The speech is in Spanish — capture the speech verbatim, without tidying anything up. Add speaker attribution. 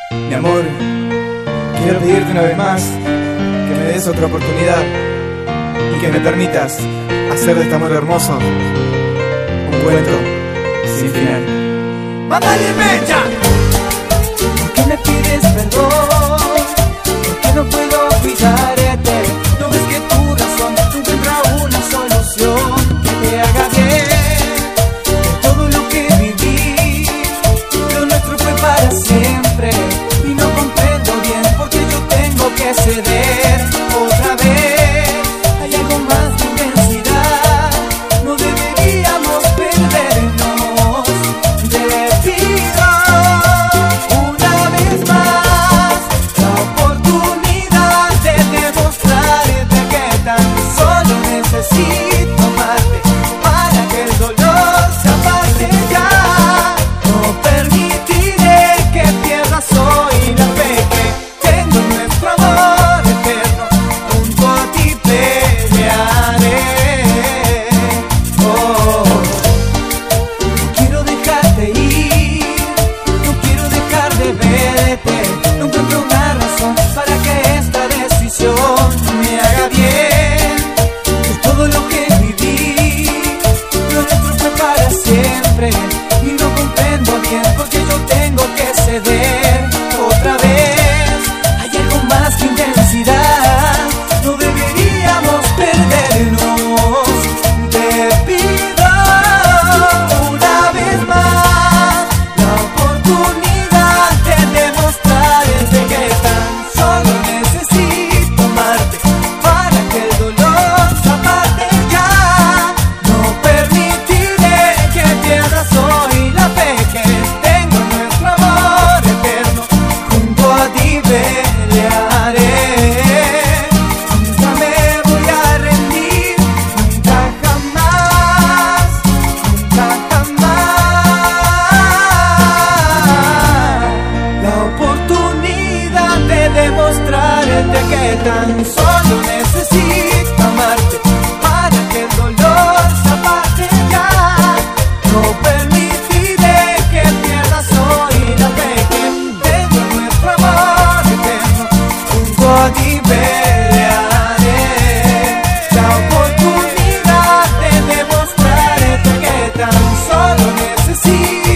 Speaker 1: Mi amor, quiero pedirte una vez más que me des otra oportunidad y que me permitas hacer de este amor hermoso un cuento sin final.
Speaker 2: ¡Mándale mecha! ¿Por qué me pides perdón? ¿Por qué no puedo olvidarte? ¿No ves que tu razón no encuentra una solución que te haga bien? De todo lo que viví, lo nuestro fue para siempre, y no comprendo bien por qué yo tengo que ceder otra vez. Hay algo más de intensidad, no deberíamos perdernos. Te pido una vez más la oportunidad de demostrarte que tan solo necesito amarte para que el dolor se aparte ya. No permitiré que pierdas hoy la fe que tengo en nuestro amor eterno. Junto a ti pelearé. Oh, no quiero dejarte ir, no quiero dejar de verte. No encuentro una razón para que esta decisión me haga bien. De todo lo que viví, lo nuestro fue para siempre, y no comprendo bien por qué yo tengo que ceder otra vez. Hay algo más que intensidad, no deberíamos perdernos. Te pido una vez más la oportunidad de demostrarte que tan solo necesito amarte para que el dolor se aparte ya. No permitiré que pierdas hoy la fe que tengo en nuestro amor eterno. Junto a ti pelearé. Nunca me voy a rendir, nunca jamás, nunca jamás. La oportunidad de demostrarte que tan solo necesito amarte para que el dolor se aparte ya. No permitiré que pierdas hoy la fe que tengo en nuestro amor eterno. Junto a ti pelearé. La oportunidad de demostrarte que tan solo necesito